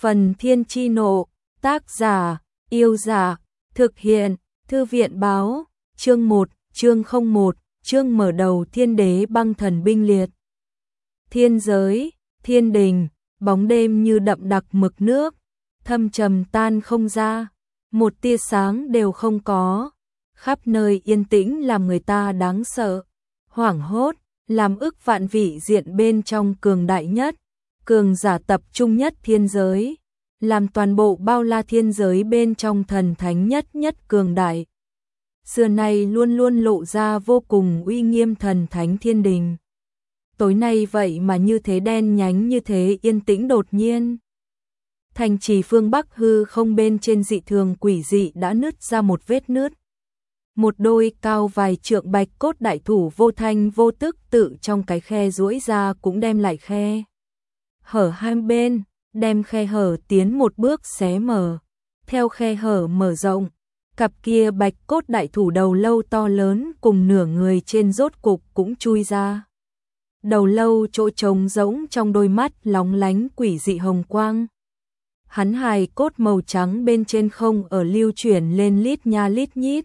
Phần Thiên Chi Nộ, tác giả, Yêu Dạ, thực hiện, Thư viện Báo, chương 1, chương 01, chương mở đầu Thiên Đế băng thần binh liệt. Thiên giới, thiên đình, bóng đêm như đậm đặc mực nước, thâm trầm tan không ra, một tia sáng đều không có, khắp nơi yên tĩnh làm người ta đáng sợ, hoảng hốt, làm ức vạn vị diện bên trong cường đại nhất, cường giả tập trung nhất thiên giới, làm toàn bộ bao la thiên giới bên trong thần thánh nhất cường đại. Xưa nay luôn luôn lộ ra vô cùng uy nghiêm thần thánh thiên đình. Tối nay vậy mà như thế đen nhánh, như thế yên tĩnh đột nhiên. Thành trì phương Bắc hư không bên trên dị thường quỷ dị đã nứt ra một vết nứt. Một đôi cao vài trượng bạch cốt đại thủ vô thanh vô tức tự trong cái khe duỗi ra cũng đem lại khe hở hai bên, đem khe hở tiến một bước xé mở. Theo khe hở mở rộng, cặp kia bạch cốt đại thủ đầu lâu to lớn cùng nửa người trên rốt cục cũng chui ra. Đầu lâu chỗ trống rỗng trong đôi mắt lóng lánh quỷ dị hồng quang. Hắn hài cốt màu trắng bên trên không ở lưu chuyển lên lít nha lít nhít.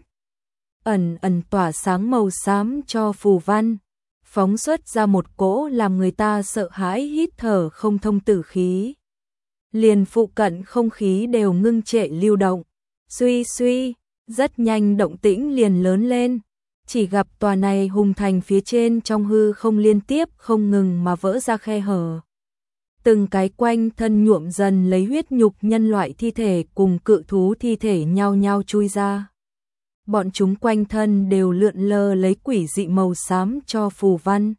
Ẩn tỏa sáng màu xám cho phù văn, phóng xuất ra một cỗ làm người ta sợ hãi hít thở không thông tử khí. Liền phụ cận không khí đều ngưng trệ lưu động, suy, rất nhanh động tĩnh liền lớn lên. Chỉ gặp tòa này hùng thành phía trên trong hư không liên tiếp không ngừng mà vỡ ra khe hở. Từng cái quanh thân nhuộm dần lấy huyết nhục nhân loại thi thể cùng cự thú thi thể nhao nhao chui ra. Bọn chúng quanh thân đều lượn lờ lấy quỷ dị màu xám cho phù văn.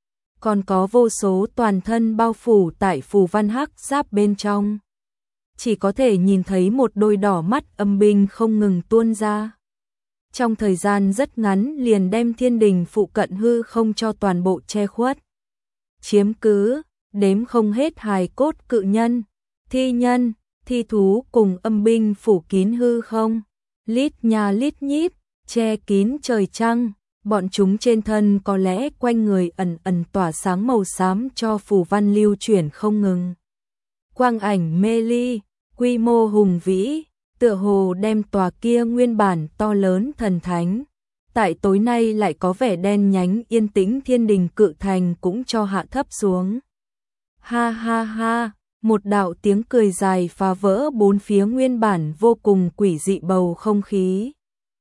Còn có vô số toàn thân bao phủ tại phù văn hắc giáp bên trong. Chỉ có thể nhìn thấy một đôi đỏ mắt âm binh không ngừng tuôn ra. Trong thời gian rất ngắn liền đem thiên đình phụ cận hư không cho toàn bộ che khuất. Chiếm cứ, đếm không hết hài cốt cự nhân, thi nhân, thi thú cùng âm binh phủ kín hư không. Lít nha lít nhít, che kín trời trăng, bọn chúng trên thân có lẽ quanh người ẩn tỏa sáng màu xám cho phù văn lưu chuyển không ngừng. Quang ảnh mê ly, quy mô hùng vĩ, tựa hồ đem tòa kia nguyên bản to lớn thần thánh. Tại tối nay lại có vẻ đen nhánh yên tĩnh thiên đình cự thành cũng cho hạ thấp xuống. Ha ha ha, một đạo tiếng cười dài phá vỡ bốn phía nguyên bản vô cùng quỷ dị bầu không khí.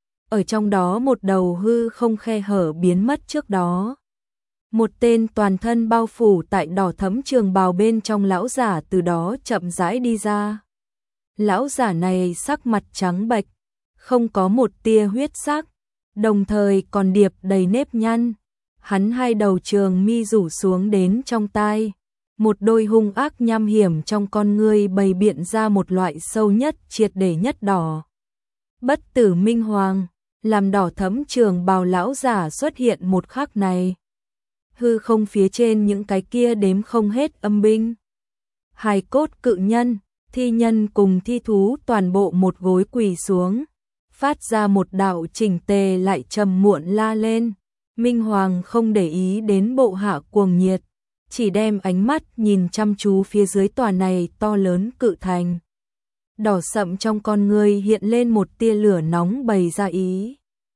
Ở trong đó một đầu hư không khe hở biến mất trước đó. Một tên toàn thân bao phủ tại đỏ thẫm trường bào bên trong lão giả từ đó chậm rãi đi ra. Lão giả này sắc mặt trắng bệch, không có một tia huyết sắc, đồng thời còn điệp đầy nếp nhăn. Hắn hai đầu trường mi rủ xuống đến trong tai. Một đôi hung ác nham hiểm trong con ngươi bày biện ra một loại sâu nhất triệt để nhất đỏ. Bất tử minh hoàng, làm đỏ thẫm trường bào lão giả xuất hiện một khắc này. Hư không phía trên những cái kia đếm không hết âm binh. Hài cốt cự nhân, thi nhân cùng thi thú toàn bộ một gối quỳ xuống. Phát ra một đạo chỉnh tề lại trầm muộn la lên. Minh hoàng không để ý đến bộ hạ cuồng nhiệt. Chỉ đem ánh mắt nhìn chăm chú phía dưới tòa này to lớn cự thành. Đỏ sậm trong con người hiện lên một tia lửa nóng bày ra ý.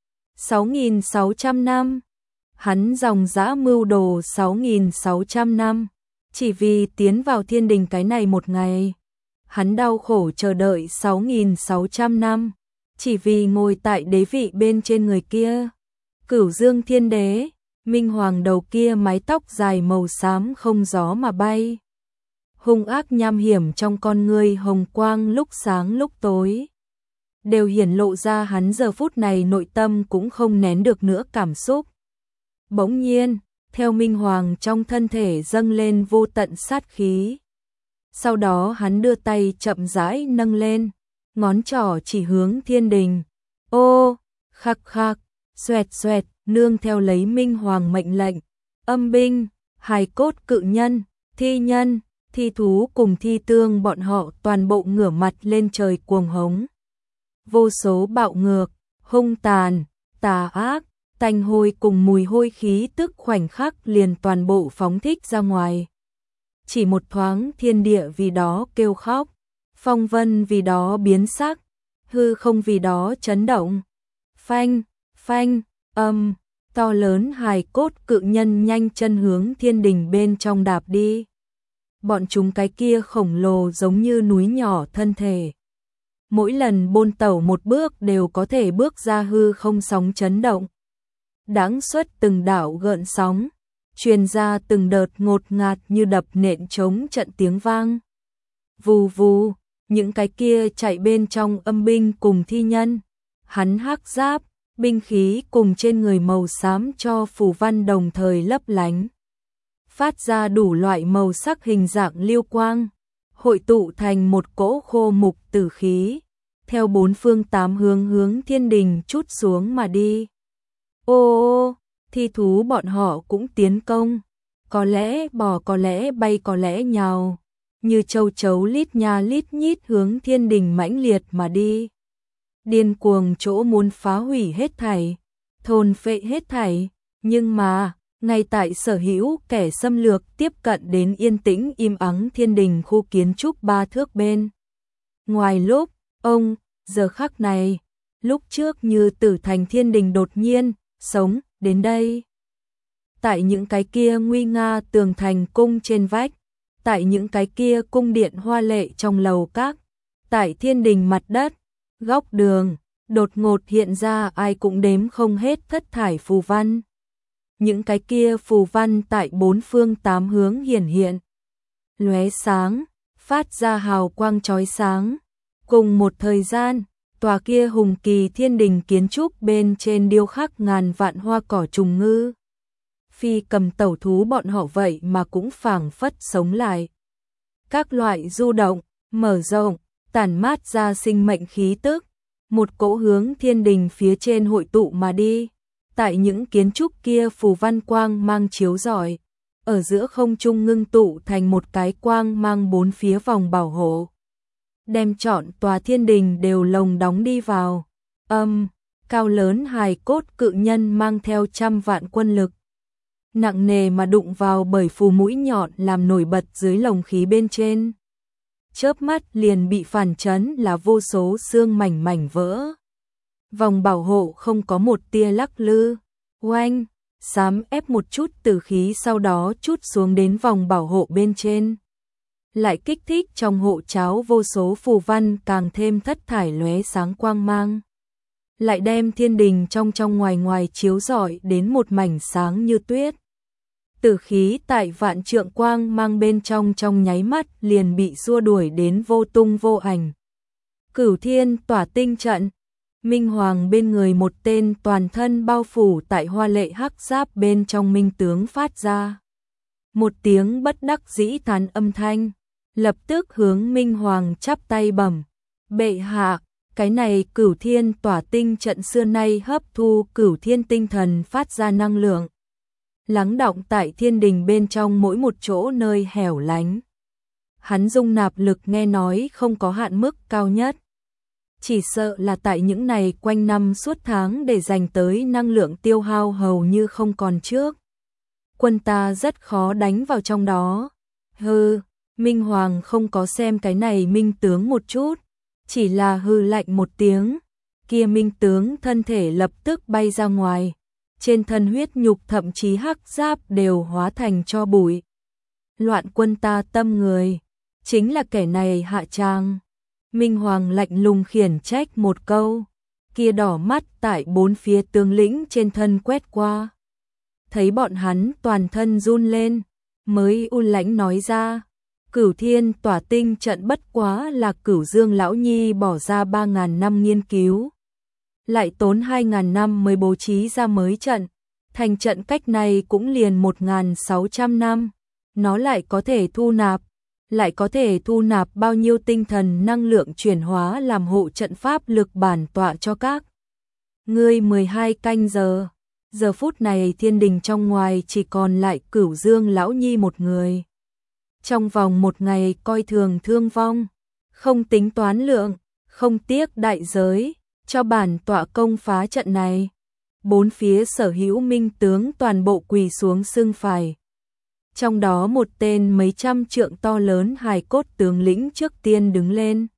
6.600 năm. Hắn dòng dã mưu đồ 6.600 năm. Chỉ vì tiến vào thiên đình cái này một ngày. Hắn đau khổ chờ đợi 6.600 năm. Chỉ vì ngồi tại đế vị bên trên người kia. Cửu Dương Thiên Đế. Minh hoàng đầu kia mái tóc dài màu xám không gió mà bay. Hung ác nham hiểm trong con ngươi hồng quang lúc sáng lúc tối. Đều hiển lộ ra hắn giờ phút này nội tâm cũng không nén được nữa cảm xúc. Bỗng nhiên, theo Minh hoàng trong thân thể dâng lên vô tận sát khí. Sau đó hắn đưa tay chậm rãi nâng lên, ngón trỏ chỉ hướng thiên đình. Ô, khắc khắc, xoẹt xoẹt. Nương theo lấy Minh hoàng mệnh lệnh, âm binh, hài cốt cự nhân, thi nhân, thi thú cùng thi tương bọn họ toàn bộ ngửa mặt lên trời cuồng hống. Vô số bạo ngược, hung tàn, tà ác, tanh hôi cùng mùi hôi khí tức khoảnh khắc liền toàn bộ phóng thích ra ngoài. Chỉ một thoáng thiên địa vì đó kêu khóc, phong vân vì đó biến sắc, hư không vì đó chấn động. Phanh, phanh, âm, to lớn hài cốt cự nhân nhanh chân hướng thiên đình bên trong đạp đi. Bọn chúng cái kia khổng lồ giống như núi nhỏ thân thể. Mỗi lần bôn tẩu một bước đều có thể bước ra hư không sóng chấn động. Đáng xuất từng đảo gợn sóng, truyền ra từng đợt ngột ngạt như đập nện trống trận tiếng vang. Vù vù, những cái kia chạy bên trong âm binh cùng thi nhân, hắn hắc giáp, binh khí cùng trên người màu xám cho phù văn đồng thời lấp lánh, phát ra đủ loại màu sắc hình dạng lưu quang, hội tụ thành một cỗ khô mục tử khí, theo bốn phương tám hướng hướng thiên đình trút xuống mà đi. Ô, thi thú bọn họ cũng tiến công, có lẽ bò, có lẽ bay, có lẽ nhào, như châu chấu lít nha lít nhít hướng thiên đình mãnh liệt mà đi. Điên cuồng chỗ muốn phá hủy hết thảy, thôn phệ hết thảy, nhưng mà, ngay tại sở hữu kẻ xâm lược tiếp cận đến yên tĩnh im ắng thiên đình khu kiến trúc 3 thước bên. Ngoài lúc, ông, giờ khắc này, lúc trước như tử thành thiên đình đột nhiên, sống, đến đây. Tại những cái kia nguy nga tường thành cung trên vách, tại những cái kia cung điện hoa lệ trong lầu các, tại thiên đình mặt đất, góc đường, đột ngột hiện ra ai cũng đếm không hết thất thải phù văn. Những cái kia phù văn tại bốn phương tám hướng hiển hiện, lóe sáng, phát ra hào quang chói sáng. Cùng một thời gian, tòa kia hùng kỳ thiên đình kiến trúc bên trên điêu khắc ngàn vạn hoa cỏ trùng ngư. Phi cầm tẩu thú bọn họ vậy mà cũng phảng phất sống lại. Các loại du động, mở rộng, tản mát ra sinh mệnh khí tức, một cỗ hướng thiên đình phía trên hội tụ mà đi. Tại những kiến trúc kia phù văn quang mang chiếu rọi, ở giữa không trung ngưng tụ thành một cái quang mang bốn phía vòng bảo hộ, đem trọn tòa thiên đình đều lồng đóng đi vào. Cao lớn hài cốt cự nhân mang theo trăm vạn quân lực, nặng nề mà đụng vào bởi phù mũi nhọn làm nổi bật dưới lồng khí bên trên. Chớp mắt liền bị phản chấn là vô số xương mảnh mảnh vỡ. Vòng bảo hộ không có một tia lắc lư, oanh, xám ép một chút tử khí sau đó chút xuống đến vòng bảo hộ bên trên. Lại kích thích trong hộ cháo vô số phù văn càng thêm thất thải lóe sáng quang mang. Lại đem thiên đình trong trong ngoài ngoài chiếu rọi đến một mảnh sáng như tuyết. Tử khí tại vạn trượng quang mang bên trong trong nháy mắt liền bị xua đuổi đến vô tung vô ảnh. Cửu thiên tỏa tinh trận, Minh Hoàng bên người một tên toàn thân bao phủ tại hoa lệ hắc giáp bên trong minh tướng phát ra một tiếng bất đắc dĩ thán âm thanh, lập tức hướng Minh Hoàng chắp tay bẩm: bệ hạ, cái này cửu thiên tỏa tinh trận xưa nay hấp thu cửu thiên tinh thần phát ra năng lượng, lắng đọng tại thiên đình bên trong mỗi một chỗ nơi hẻo lánh. Hắn dung nạp lực nghe nói không có hạn mức cao nhất. Chỉ sợ là tại những này quanh năm suốt tháng để dành tới năng lượng tiêu hao hầu như không còn trước. Quân ta rất khó đánh vào trong đó. Hừ, Minh Hoàng không có xem cái này minh tướng một chút, chỉ là hừ lạnh một tiếng. Kia minh tướng thân thể lập tức bay ra ngoài. Trên thân huyết nhục thậm chí hắc giáp đều hóa thành tro bụi. Loạn quân ta tâm người, chính là kẻ này hạ tràng. Minh Hoàng lạnh lùng khiển trách một câu, kia đỏ mắt tại bốn phía tướng lĩnh trên thân quét qua. Thấy bọn hắn toàn thân run lên, mới u lãnh nói ra, cửu thiên tỏa tinh trận bất quá là Cửu Dương lão nhi bỏ ra 3.000 năm nghiên cứu. Lại tốn 2.000 năm mới bố trí ra mới trận, thành trận cách này cũng liền 1.600 năm, nó lại có thể thu nạp bao nhiêu tinh thần năng lượng chuyển hóa làm hộ trận pháp lực bản tọa cho các ngươi 12 canh giờ. Giờ phút này thiên đình trong ngoài chỉ còn lại Cửu Dương lão nhi một người. Trong vòng một ngày coi thường thương vong, không tính toán lượng, không tiếc đại giới, cho bản tọa công phá trận này. Bốn phía sở hữu minh tướng toàn bộ quỳ xuống xưng phải. Trong đó một tên mấy trăm trượng to lớn hài cốt tướng lĩnh trước tiên đứng lên.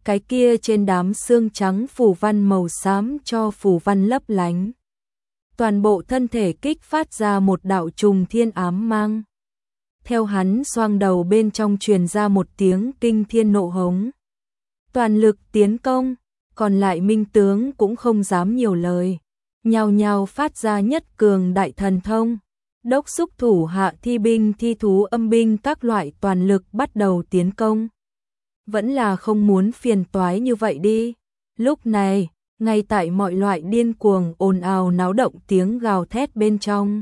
cái kia trên đám xương trắng phù văn màu xám cho phù văn lấp lánh. Toàn bộ thân thể kích phát ra một đạo trùng thiên ám mang. Theo hắn xoang đầu bên trong truyền ra một tiếng kinh thiên nộ hống. Toàn lực tiến công, còn lại minh tướng cũng không dám nhiều lời. Nhao nhao phát ra nhất cường đại thần thông. Đốc xúc thủ hạ thi binh thi thú âm binh các loại toàn lực bắt đầu tiến công. Vẫn là không muốn phiền toái như vậy đi. Lúc này, ngay tại mọi loại điên cuồng ồn ào náo động tiếng gào thét bên trong.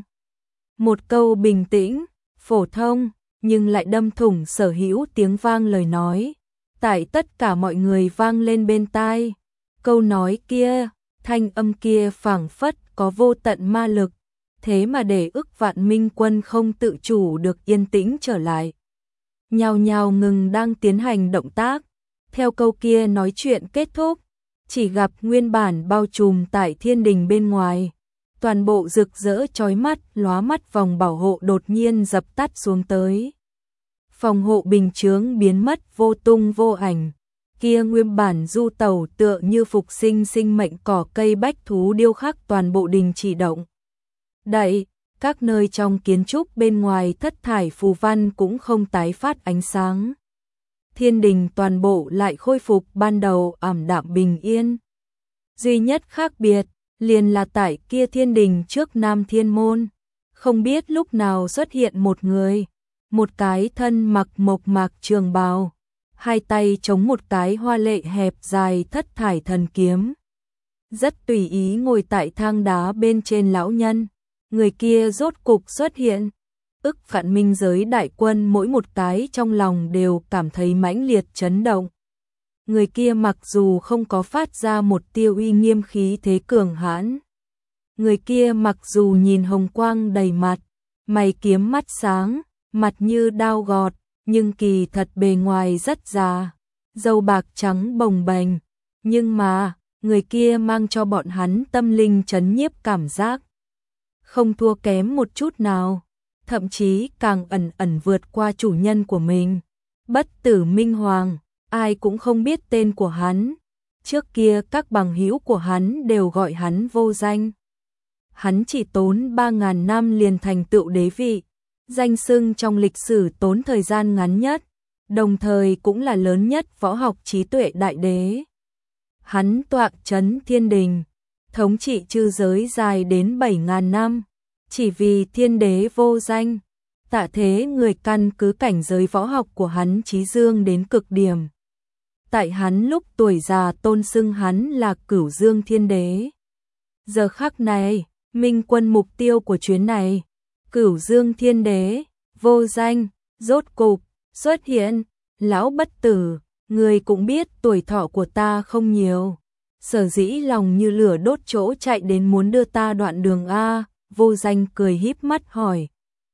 Một câu bình tĩnh, phổ thông, nhưng lại đâm thủng sở hữu tiếng vang lời nói. Tại tất cả mọi người vang lên bên tai. Câu nói kia, thanh âm kia phảng phất có vô tận ma lực. Thế mà để ức vạn minh quân không tự chủ được yên tĩnh trở lại. Nhao nhao ngừng đang tiến hành động tác. Theo câu kia nói chuyện kết thúc, chỉ gặp nguyên bản bao trùm tại thiên đình bên ngoài. Toàn bộ rực rỡ chói mắt, lóa mắt vòng bảo hộ đột nhiên dập tắt xuống tới. Phòng hộ bình chướng biến mất vô tung vô ảnh. Kia nguyên bản du tàu tựa như phục sinh sinh mệnh cỏ cây bách thú điêu khắc toàn bộ đình chỉ động. Đậy, các nơi trong kiến trúc bên ngoài thất thải phù văn cũng không tái phát ánh sáng. Thiên đình toàn bộ lại khôi phục ban đầu ảm đạm bình yên. Duy nhất khác biệt, liền là tại kia thiên đình trước Nam Thiên Môn. Không biết lúc nào xuất hiện một người, một cái thân mặc mộc mạc trường bào, hai tay chống một cái hoa lệ hẹp dài thất thải thần kiếm. Rất tùy ý ngồi tại thang đá bên trên lão nhân. Người kia rốt cục xuất hiện. Ức vạn minh giới đại quân mỗi một cái trong lòng đều cảm thấy mãnh liệt chấn động. Người kia mặc dù không có phát ra một tia uy nghiêm khí thế cường hãn. Người kia mặc dù nhìn hồng quang đầy mặt, mày kiếm mắt sáng, mặt như đao gọt, nhưng kỳ thật bề ngoài rất già, râu bạc trắng bồng bềnh. Nhưng mà, người kia mang cho bọn hắn tâm linh chấn nhiếp cảm giác. Không thua kém một chút nào, thậm chí càng ẩn ẩn vượt qua chủ nhân của mình. Bất tử Minh Hoàng, ai cũng không biết tên của hắn. Trước kia các bằng hữu của hắn đều gọi hắn vô danh. Hắn chỉ tốn 3.000 năm liền thành tựu đế vị, danh xưng trong lịch sử tốn thời gian ngắn nhất, đồng thời cũng là lớn nhất võ học trí tuệ đại đế. Hắn tọa trấn thiên đình, thống trị chư giới dài đến 7.000 năm, chỉ vì thiên đế vô danh. Tạ thế người căn cứ cảnh giới võ học của hắn chí dương đến cực điểm. Tại hắn lúc tuổi già tôn xưng hắn là Cửu Dương Thiên Đế. Giờ khắc này, Minh Quân mục tiêu của chuyến này, Cửu Dương Thiên Đế, vô danh, rốt cục, xuất hiện. Lão bất tử, người cũng biết tuổi thọ của ta không nhiều. Sở dĩ lòng như lửa đốt chỗ chạy đến muốn đưa ta đoạn đường A. Vô danh cười híp mắt hỏi.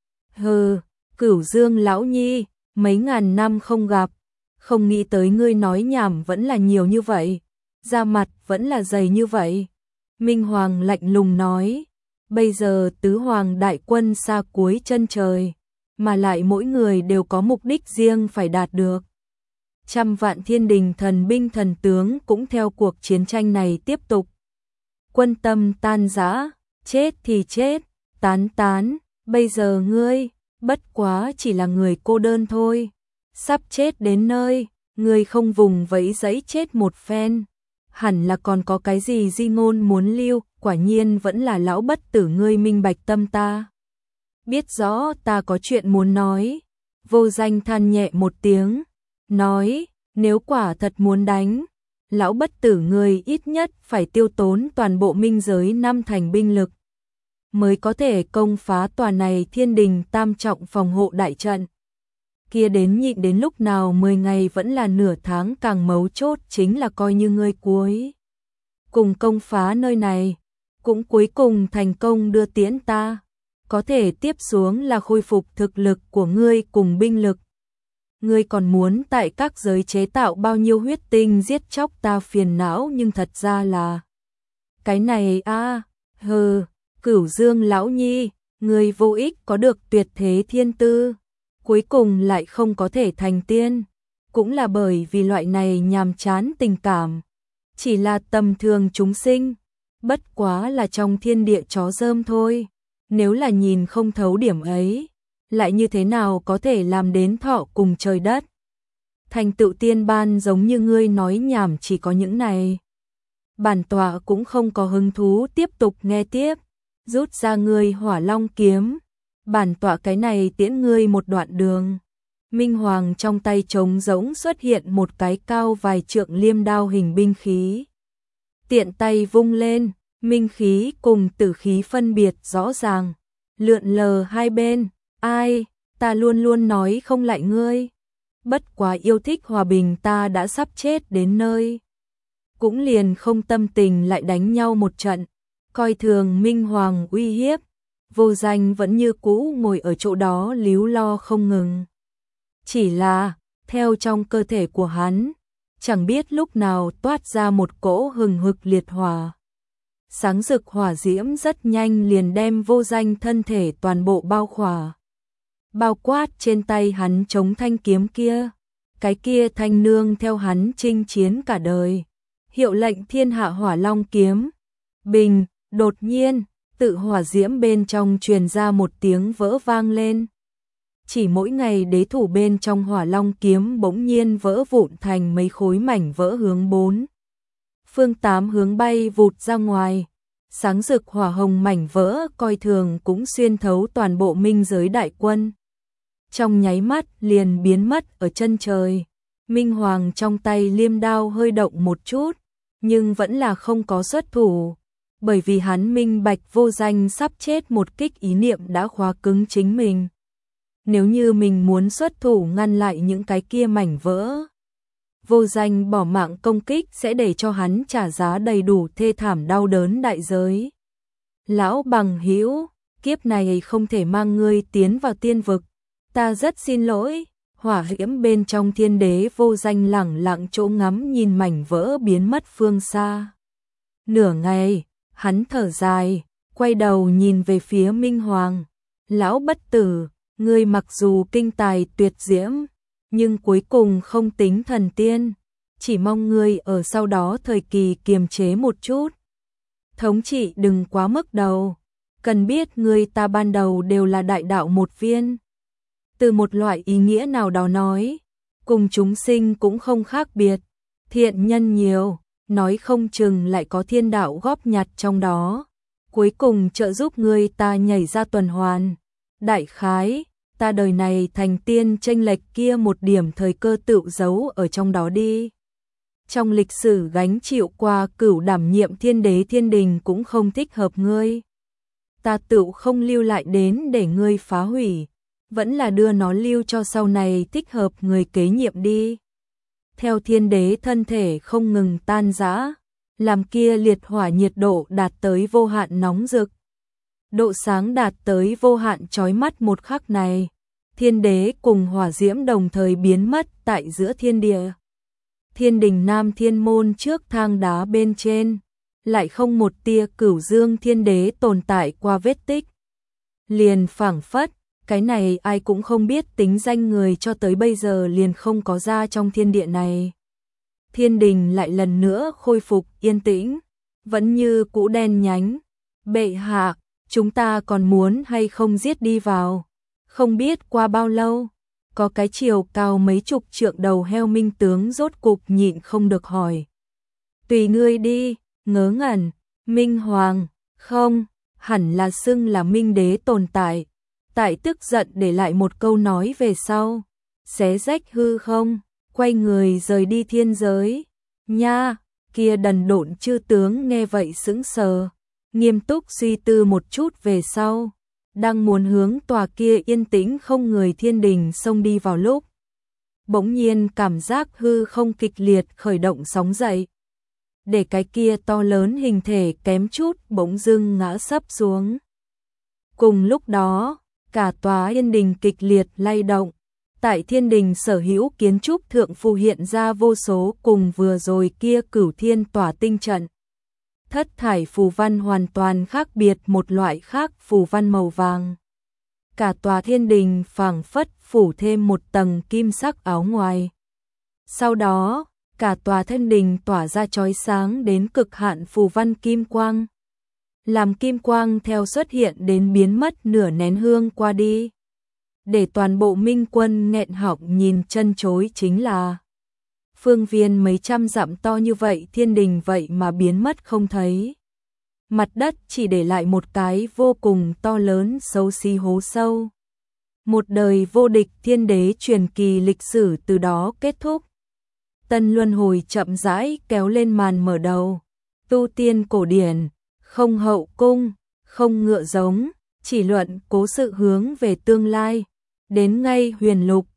Hừ, Cửu Dương lão nhi, mấy ngàn năm không gặp, không nghĩ tới ngươi nói nhảm vẫn là nhiều như vậy, da mặt vẫn là dày như vậy. Minh Hoàng lạnh lùng nói, bây giờ tứ hoàng đại quân xa cuối chân trời, mà lại mỗi người đều có mục đích riêng phải đạt được. Trăm vạn thiên đình thần binh thần tướng cũng theo cuộc chiến tranh này tiếp tục. Quân tâm tan rã, chết thì chết, tán tán, bây giờ ngươi, bất quá chỉ là người cô đơn thôi. Sắp chết đến nơi, ngươi không vùng vẫy giấy chết một phen. Hẳn là còn có cái gì di ngôn muốn lưu, quả nhiên vẫn là lão bất tử ngươi minh bạch tâm ta. Biết rõ ta có chuyện muốn nói. Vô danh than nhẹ một tiếng, nói, nếu quả thật muốn đánh, lão bất tử ngươi ít nhất phải tiêu tốn toàn bộ minh giới 5 thành binh lực, mới có thể công phá tòa này thiên đình tam trọng phòng hộ đại trận. Kia đến nhịn đến lúc nào 10 ngày vẫn là nửa tháng, càng mấu chốt chính là coi như ngươi cuối cùng công phá nơi này, cũng cuối cùng thành công đưa tiễn ta. Có thể tiếp xuống là khôi phục thực lực của ngươi cùng binh lực. Ngươi còn muốn tại các giới chế tạo bao nhiêu huyết tinh giết chóc ta phiền não, nhưng thật ra là cái này hừ, Cửu Dương lão nhi, ngươi vô ích có được tuyệt thế thiên tư, cuối cùng lại không có thể thành tiên. cũng là bởi vì loại này nhàm chán tình cảm, chỉ là tầm thường chúng sinh, bất quá là trong thiên địa chó rơm thôi, nếu là nhìn không thấu điểm ấy, lại như thế nào có thể làm đến thọ cùng trời đất. Thành tựu tiên ban giống như ngươi nói nhảm chỉ có những này. Bản tọa cũng không có hứng thú tiếp tục nghe tiếp, rút ra ngươi Hỏa Long kiếm, bản tọa cái này tiễn ngươi một đoạn đường. Minh Hoàng trong tay trống rỗng xuất hiện một cái cao vài trượng liêm đao hình binh khí. Tiện tay vung lên, minh khí cùng tử khí phân biệt rõ ràng, lượn lờ hai bên, ai, ta luôn luôn nói không lại ngươi. Bất quá yêu thích hòa bình ta đã sắp chết đến nơi. Cũng liền không tâm tình lại đánh nhau một trận, coi thường Minh Hoàng uy hiếp, Vô Danh vẫn như cũ ngồi ở chỗ đó líu lo không ngừng. Chỉ là, theo trong cơ thể của hắn, chẳng biết lúc nào toát ra một cỗ hừng hực liệt hỏa. Sáng rực hỏa diễm rất nhanh liền đem Vô Danh thân thể toàn bộ bao khỏa. Bao quát trên tay hắn chống thanh kiếm kia, cái kia thanh nương theo hắn chinh chiến cả đời. Hiệu lệnh thiên hạ Hỏa Long kiếm. Bình, đột nhiên, tự hỏa diễm bên trong truyền ra một tiếng vỡ vang lên. Chỉ mỗi ngày đế thủ bên trong Hỏa Long kiếm bỗng nhiên vỡ vụn thành mấy khối mảnh vỡ hướng 4 phương 8 hướng bay vụt ra ngoài. Sáng rực hỏa hồng mảnh vỡ coi thường cũng xuyên thấu toàn bộ minh giới đại quân. Trong nháy mắt liền biến mất ở chân trời. Minh Hoàng trong tay liêm đao hơi động một chút, nhưng vẫn là không có xuất thủ, bởi vì hắn minh bạch Vô Danh sắp chết một kích ý niệm đã khóa cứng chính mình. Nếu như mình muốn xuất thủ ngăn lại những cái kia mảnh vỡ, Vô Danh bỏ mạng công kích sẽ để cho hắn trả giá đầy đủ thê thảm đau đớn đại giới. Lão bằng hữu, kiếp này không thể mang ngươi tiến vào tiên vực, ta rất xin lỗi. Hỏa diễm bên trong thiên đế Vô Danh lẳng lặng chỗ ngắm nhìn mảnh vỡ biến mất phương xa. Nửa ngày, hắn thở dài, quay đầu nhìn về phía Minh Hoàng. Lão bất tử, ngươi mặc dù kinh tài tuyệt diễm, nhưng cuối cùng không tính thần tiên, chỉ mong ngươi ở sau đó thời kỳ kiềm chế một chút. Thống trị đừng quá mức đầu, cần biết ngươi ta ban đầu đều là đại đạo một viên. Từ một loại ý nghĩa nào đó nói, cùng chúng sinh cũng không khác biệt, thiện nhân nhiều, nói không chừng lại có thiên đạo góp nhặt trong đó, cuối cùng trợ giúp ngươi ta nhảy ra tuần hoàn. Đại khái, ta đời này thành tiên chênh lệch kia một điểm thời cơ tự giấu ở trong đó đi. Trong lịch sử gánh chịu qua cửu đảm nhiệm thiên đế thiên đình cũng không thích hợp ngươi. Ta tự không lưu lại đến để ngươi phá hủy, vẫn là đưa nó lưu cho sau này thích hợp người kế nhiệm đi. Theo thiên đế thân thể không ngừng tan rã, làm kia liệt hỏa nhiệt độ đạt tới vô hạn nóng rực. Độ sáng đạt tới vô hạn chói mắt một khắc này, thiên đế cùng hỏa diễm đồng thời biến mất tại giữa thiên địa. Thiên đình Nam Thiên Môn trước thang đá bên trên, lại không một tia Cửu Dương thiên đế tồn tại qua vết tích. Liền phảng phất, cái này ai cũng không biết tính danh người cho tới bây giờ liền không có ra trong thiên địa này. Thiên đình lại lần nữa khôi phục yên tĩnh, vẫn như cũ đen nhánh. Bệ hạ, chúng ta còn muốn hay không giết đi vào? Không biết qua bao lâu, có cái chiều cao mấy chục trượng đầu heo minh tướng rốt cục nhịn không được hỏi. Tùy ngươi đi, ngớ ngẩn. Minh Hoàng, không, hẳn là xưng là Minh Đế tồn tại. Tại tức giận để lại một câu nói về sau, xé rách hư không, quay người rời đi thiên giới. Nha, kia đần độn chư tướng nghe vậy sững sờ, nghiêm túc suy tư một chút về sau, đang muốn hướng tòa kia yên tĩnh không người thiên đình xông đi vào lúc. Bỗng nhiên cảm giác hư không kịch liệt khởi động sóng dậy, để cái kia to lớn hình thể kém chút bỗng dưng ngã sấp xuống. Cùng lúc đó, cả tòa yên đình kịch liệt lay động, tại thiên đình sở hữu kiến trúc thượng phù hiện ra vô số cùng vừa rồi kia Cửu Thiên tỏa tinh trận. Thất thải phù văn hoàn toàn khác biệt, một loại khác phù văn màu vàng. Cả tòa thiên đình phảng phất phủ thêm một tầng kim sắc áo ngoài. Sau đó, cả tòa thiên đình tỏa ra chói sáng đến cực hạn phù văn kim quang. Làm kim quang theo xuất hiện đến biến mất nửa nén hương qua đi. Để toàn bộ minh quân nghẹn họng nhìn chân chối chính là phương viên mấy trăm dặm to như vậy thiên đình vậy mà biến mất không thấy. Mặt đất chỉ để lại một cái vô cùng to lớn xấu xí hố sâu. Một đời vô địch thiên đế truyền kỳ lịch sử từ đó kết thúc. Tân luân hồi chậm rãi kéo lên màn mở đầu. Tu tiên cổ điển, không hậu cung, không ngựa giống, chỉ luận cố sự hướng về tương lai. Đến ngay huyền lục,